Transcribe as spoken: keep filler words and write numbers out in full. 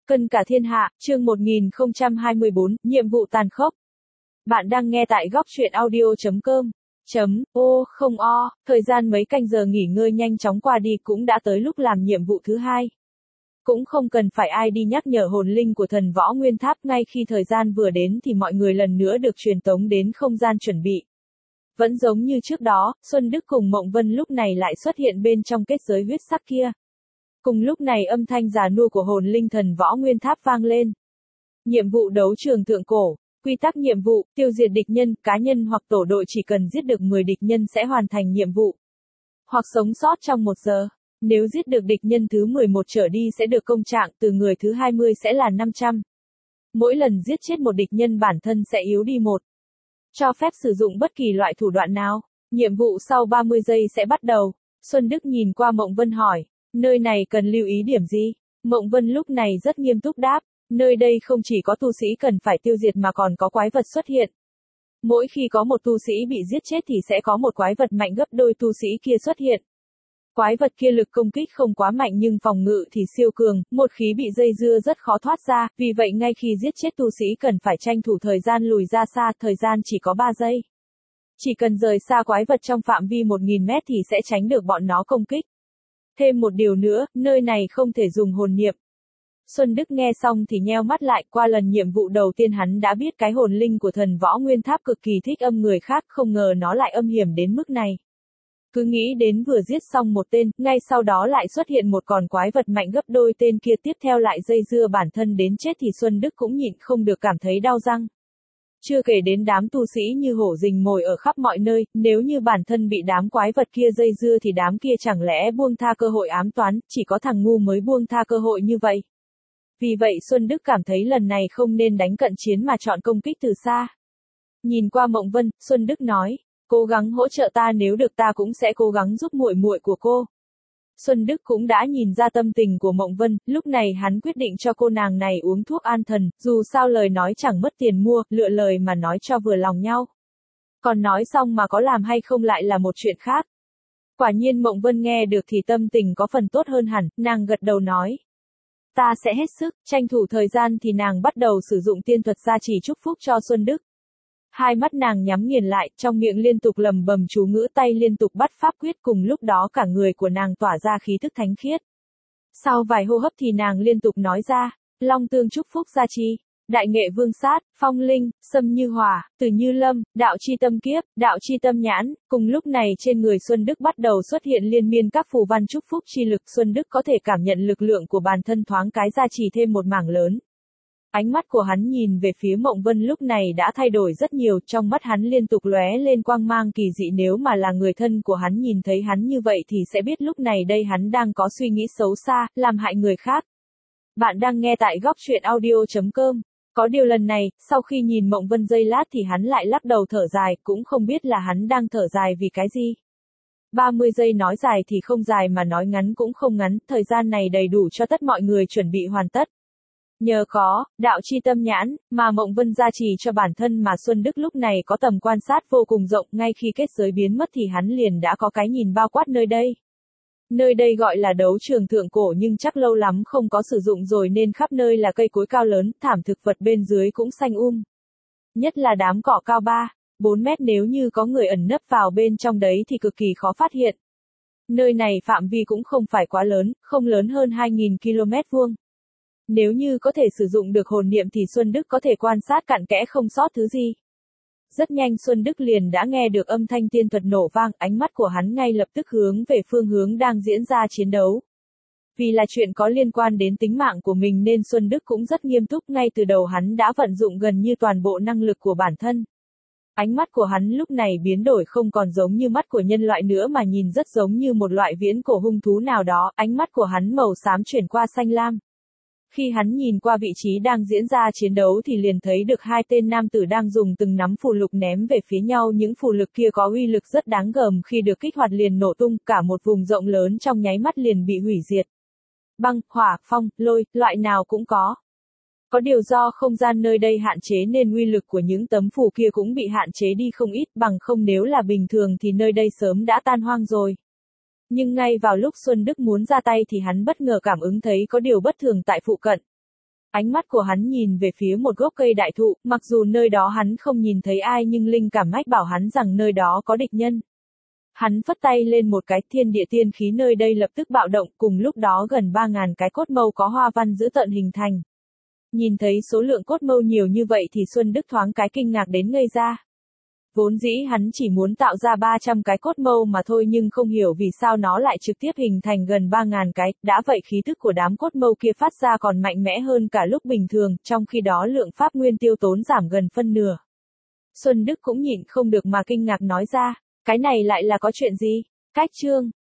Cân cả thiên hạ, chương một nghìn không trăm hai mươi bốn, nhiệm vụ tàn khốc. Bạn đang nghe tại góc truyện audio chấm com. Chấm, ô, không o, thời gian mấy canh giờ nghỉ ngơi nhanh chóng qua đi cũng đã tới lúc làm nhiệm vụ thứ hai. Cũng không cần phải ai đi nhắc nhở hồn linh của thần võ nguyên tháp, ngay khi thời gian vừa đến thì mọi người lần nữa được truyền tống đến không gian chuẩn bị. Vẫn giống như trước đó, Xuân Đức cùng Mộng Vân lúc này lại xuất hiện bên trong kết giới huyết sắc kia. Cùng lúc này âm thanh già nua của hồn linh thần võ nguyên tháp vang lên. Nhiệm vụ đấu trường thượng cổ. Quy tắc nhiệm vụ, tiêu diệt địch nhân, cá nhân hoặc tổ đội chỉ cần giết được mười địch nhân sẽ hoàn thành nhiệm vụ. Hoặc sống sót trong một giờ. Nếu giết được địch nhân thứ mười một trở đi sẽ được công trạng, từ người thứ hai mươi sẽ là năm trăm. Mỗi lần giết chết một địch nhân bản thân sẽ yếu đi một. Cho phép sử dụng bất kỳ loại thủ đoạn nào. Nhiệm vụ sau ba mươi giây sẽ bắt đầu. Xuân Đức nhìn qua Mộng Vân hỏi. Nơi này cần lưu ý điểm gì? Mộng Vân lúc này rất nghiêm túc đáp. Nơi đây không chỉ có tu sĩ cần phải tiêu diệt mà còn có quái vật xuất hiện. Mỗi khi có một tu sĩ bị giết chết thì sẽ có một quái vật mạnh gấp đôi tu sĩ kia xuất hiện. Quái vật kia lực công kích không quá mạnh nhưng phòng ngự thì siêu cường, một khí bị dây dưa rất khó thoát ra, vì vậy ngay khi giết chết tu sĩ cần phải tranh thủ thời gian lùi ra xa, thời gian chỉ có ba giây. Chỉ cần rời xa quái vật trong phạm vi một nghìn mét thì sẽ tránh được bọn nó công kích. Thêm một điều nữa, nơi này không thể dùng hồn niệm. Xuân Đức nghe xong thì nheo mắt lại, qua lần nhiệm vụ đầu tiên hắn đã biết cái hồn linh của thần võ nguyên tháp cực kỳ thích âm người khác, không ngờ nó lại âm hiểm đến mức này. Cứ nghĩ đến vừa giết xong một tên, ngay sau đó lại xuất hiện một con quái vật mạnh gấp đôi tên kia tiếp theo lại dây dưa bản thân đến chết thì Xuân Đức cũng nhịn không được cảm thấy đau răng. Chưa kể đến đám tu sĩ như hổ rình mồi ở khắp mọi nơi, nếu như bản thân bị đám quái vật kia dây dưa thì đám kia chẳng lẽ buông tha cơ hội ám toán, chỉ có thằng ngu mới buông tha cơ hội như vậy. Vì vậy Xuân Đức cảm thấy lần này không nên đánh cận chiến mà chọn công kích từ xa. Nhìn qua Mộng Vân, Xuân Đức nói, cố gắng hỗ trợ ta, nếu được ta cũng sẽ cố gắng giúp muội muội của cô. Xuân Đức cũng đã nhìn ra tâm tình của Mộng Vân, lúc này hắn quyết định cho cô nàng này uống thuốc an thần, dù sao lời nói chẳng mất tiền mua, lựa lời mà nói cho vừa lòng nhau. Còn nói xong mà có làm hay không lại là một chuyện khác. Quả nhiên Mộng Vân nghe được thì tâm tình có phần tốt hơn hẳn, nàng gật đầu nói. Ta sẽ hết sức, tranh thủ thời gian thì nàng bắt đầu sử dụng tiên thuật gia trì chúc phúc cho Xuân Đức. Hai mắt nàng nhắm nghiền lại, trong miệng liên tục lầm bầm chú ngữ, tay liên tục bắt pháp quyết, cùng lúc đó cả người của nàng tỏa ra khí thức thánh khiết. Sau vài hô hấp thì nàng liên tục nói ra, long tương chúc phúc gia trì, đại nghệ vương sát, phong linh, sâm như hỏa, tử như lâm, đạo chi tâm kiếp, đạo chi tâm nhãn. Cùng lúc này trên người Xuân Đức bắt đầu xuất hiện liên miên các phù văn chúc phúc chi lực, Xuân Đức có thể cảm nhận lực lượng của bản thân thoáng cái gia trì thêm một mảng lớn. Ánh mắt của hắn nhìn về phía Mộng Vân lúc này đã thay đổi rất nhiều, trong mắt hắn liên tục lóe lên quang mang kỳ dị, nếu mà là người thân của hắn nhìn thấy hắn như vậy thì sẽ biết lúc này đây hắn đang có suy nghĩ xấu xa, làm hại người khác. Bạn đang nghe tại góc truyện audio chấm com. Có điều lần này, sau khi nhìn Mộng Vân giây lát thì hắn lại lắc đầu thở dài, cũng không biết là hắn đang thở dài vì cái gì. ba mươi giây nói dài thì không dài mà nói ngắn cũng không ngắn, thời gian này đầy đủ cho tất mọi người chuẩn bị hoàn tất. Nhờ có đạo chi tâm nhãn mà Mộng Vân gia trì cho bản thân mà Xuân Đức lúc này có tầm quan sát vô cùng rộng, ngay khi kết giới biến mất thì hắn liền đã có cái nhìn bao quát nơi đây. Nơi đây gọi là đấu trường thượng cổ nhưng chắc lâu lắm không có sử dụng rồi nên khắp nơi là cây cối cao lớn, thảm thực vật bên dưới cũng xanh um. Nhất là đám cỏ cao ba, bốn mét, nếu như có người ẩn nấp vào bên trong đấy thì cực kỳ khó phát hiện. Nơi này phạm vi cũng không phải quá lớn, không lớn hơn hai nghìn ki lô mét vuông. Nếu như có thể sử dụng được hồn niệm thì Xuân Đức có thể quan sát cặn kẽ không sót thứ gì. Rất nhanh Xuân Đức liền đã nghe được âm thanh tiên thuật nổ vang, ánh mắt của hắn ngay lập tức hướng về phương hướng đang diễn ra chiến đấu. Vì là chuyện có liên quan đến tính mạng của mình nên Xuân Đức cũng rất nghiêm túc, ngay từ đầu hắn đã vận dụng gần như toàn bộ năng lực của bản thân. Ánh mắt của hắn lúc này biến đổi, không còn giống như mắt của nhân loại nữa mà nhìn rất giống như một loại viễn cổ hung thú nào đó, ánh mắt của hắn màu xám chuyển qua xanh lam. Khi hắn nhìn qua vị trí đang diễn ra chiến đấu thì liền thấy được hai tên nam tử đang dùng từng nắm phù lục ném về phía nhau, những phù lục kia có uy lực rất đáng gờm, khi được kích hoạt liền nổ tung, cả một vùng rộng lớn trong nháy mắt liền bị hủy diệt. Băng, hỏa, phong, lôi, loại nào cũng có. Có điều do không gian nơi đây hạn chế nên uy lực của những tấm phù kia cũng bị hạn chế đi không ít, bằng không nếu là bình thường thì nơi đây sớm đã tan hoang rồi. Nhưng ngay vào lúc Xuân Đức muốn ra tay thì hắn bất ngờ cảm ứng thấy có điều bất thường tại phụ cận. Ánh mắt của hắn nhìn về phía một gốc cây đại thụ, mặc dù nơi đó hắn không nhìn thấy ai nhưng linh cảm mách bảo hắn rằng nơi đó có địch nhân. Hắn phất tay lên một cái, thiên địa tiên khí nơi đây lập tức bạo động, cùng lúc đó gần ba ngàn cái cốt mâu có hoa văn dữ tợn hình thành. Nhìn thấy số lượng cốt mâu nhiều như vậy thì Xuân Đức thoáng cái kinh ngạc đến ngây ra. Vốn dĩ hắn chỉ muốn tạo ra ba trăm cái cốt mâu mà thôi nhưng không hiểu vì sao nó lại trực tiếp hình thành gần ba ngàn cái, đã vậy khí thức của đám cốt mâu kia phát ra còn mạnh mẽ hơn cả lúc bình thường, trong khi đó lượng pháp nguyên tiêu tốn giảm gần phân nửa. Xuân Đức cũng nhịn không được mà kinh ngạc nói ra, cái này lại là có chuyện gì? Cách chương